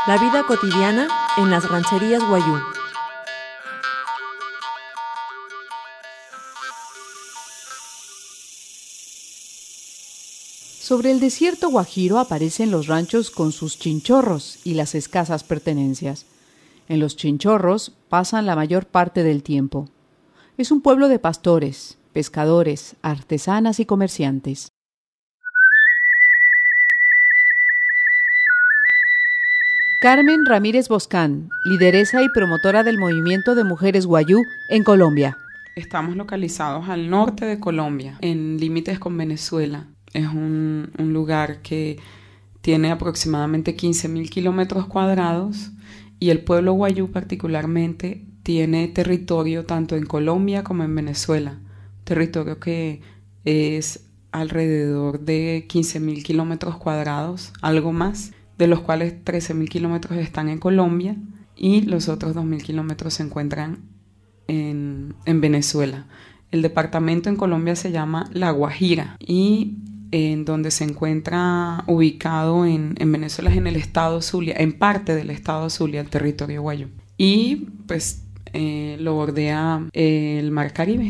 La vida cotidiana en las rancherías Wayuu. Sobre el desierto guajiro aparecen los ranchos con sus chinchorros y las escasas pertenencias. En los chinchorros pasan la mayor parte del tiempo. Es un pueblo de pastores, pescadores, artesanas y comerciantes. Carmen Ramírez Boscán, lideresa y promotora del movimiento de mujeres Wayuu en Colombia. Estamos localizados al norte de Colombia, en límites con Venezuela. Es un lugar que tiene aproximadamente 15.000 kilómetros cuadrados y el pueblo Wayuu particularmente tiene territorio tanto en Colombia como en Venezuela. Territorio que es alrededor de 15.000 kilómetros cuadrados, algo más, de los cuales 13.000 kilómetros están en Colombia y los otros 2.000 kilómetros se encuentran en Venezuela. El departamento en Colombia se llama La Guajira y en donde se encuentra ubicado en Venezuela es en el estado Zulia, en parte del estado Zulia, el territorio Wayuu. Y pues lo bordea el Mar Caribe.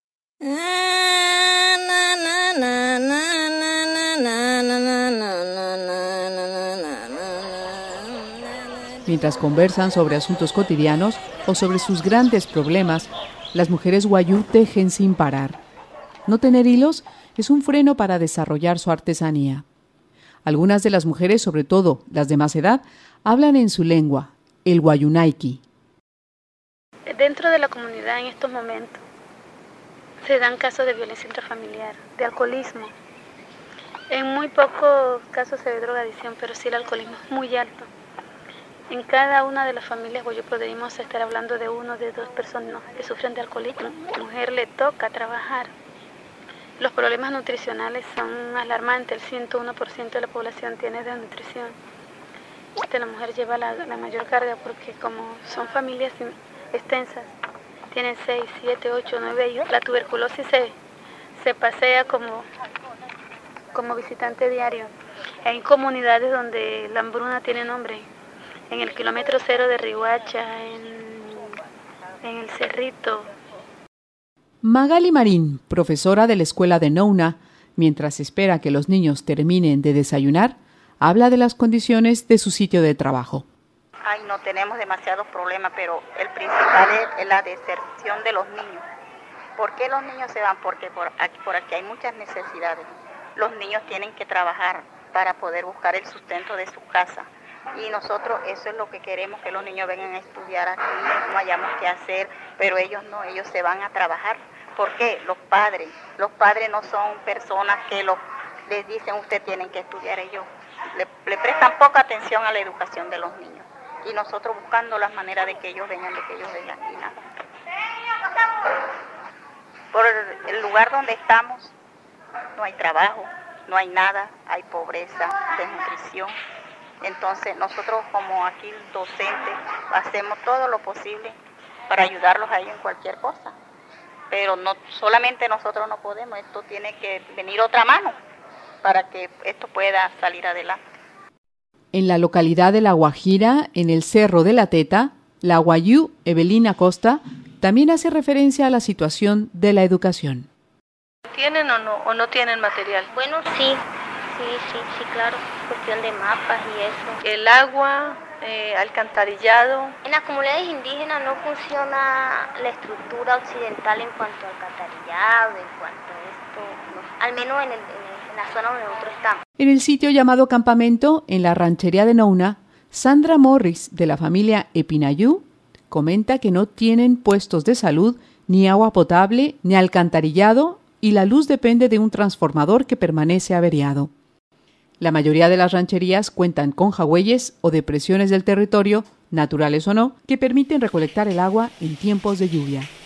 Mientras conversan sobre asuntos cotidianos o sobre sus grandes problemas, las mujeres Wayuu tejen sin parar. No tener hilos es un freno para desarrollar su artesanía. Algunas de las mujeres, sobre todo las de más edad, hablan en su lengua, el Wayuunaiki. Dentro de la comunidad en estos momentos se dan casos de violencia intrafamiliar, de alcoholismo. En muy pocos casos se ve drogadicción, pero sí el alcoholismo es muy alto. En cada una de las familias Wayuu podríamos estar hablando de uno, de dos personas que sufren de alcoholismo. A la mujer le toca trabajar. Los problemas nutricionales son alarmantes, el 101% de la población tiene desnutrición. La mujer lleva la mayor carga porque como son familias extensas, tienen 6, 7, 8, 9 hijos, la tuberculosis se pasea como visitante diario. Hay comunidades donde la hambruna tiene nombre. En el kilómetro 0 de Riguacha, en el Cerrito. Magali Marín, profesora de la escuela de Nouna, mientras espera que los niños terminen de desayunar, habla de las condiciones de su sitio de trabajo. No tenemos demasiados problemas, pero el principal es la deserción de los niños. ¿Por qué los niños se van? Porque por aquí hay muchas necesidades. Los niños tienen que trabajar para poder buscar el sustento de su casa. Y nosotros eso es lo que queremos, que los niños vengan a estudiar aquí, no hayamos que hacer, pero ellos no, ellos se van a trabajar. ¿Por qué? Los padres no son personas que les dicen usted tienen que estudiar, ellos le prestan poca atención a la educación de los niños. Y nosotros buscando las maneras de que ellos vengan y nada. Por el lugar donde estamos no hay trabajo, no hay nada, hay pobreza, desnutrición. Entonces nosotros como aquí docentes hacemos todo lo posible para ayudarlos a ellos en cualquier cosa. Pero no solamente nosotros no podemos, esto tiene que venir otra mano para que esto pueda salir adelante. En la localidad de La Guajira, en el Cerro de la Teta, la Wayuu Evelina Costa también hace referencia a la situación de la educación. ¿Tienen o no tienen material? Bueno, sí, claro, cuestión de mapas y eso. El agua, alcantarillado. En las comunidades indígenas no funciona la estructura occidental en cuanto al alcantarillado, en cuanto a esto, no, al menos en la zona donde nosotros estamos. En el sitio llamado Campamento, en la ranchería de Nouna, Sandra Morris, de la familia Epinayú, comenta que no tienen puestos de salud, ni agua potable, ni alcantarillado, y la luz depende de un transformador que permanece averiado. La mayoría de las rancherías cuentan con jagüeyes o depresiones del territorio, naturales o no, que permiten recolectar el agua en tiempos de lluvia.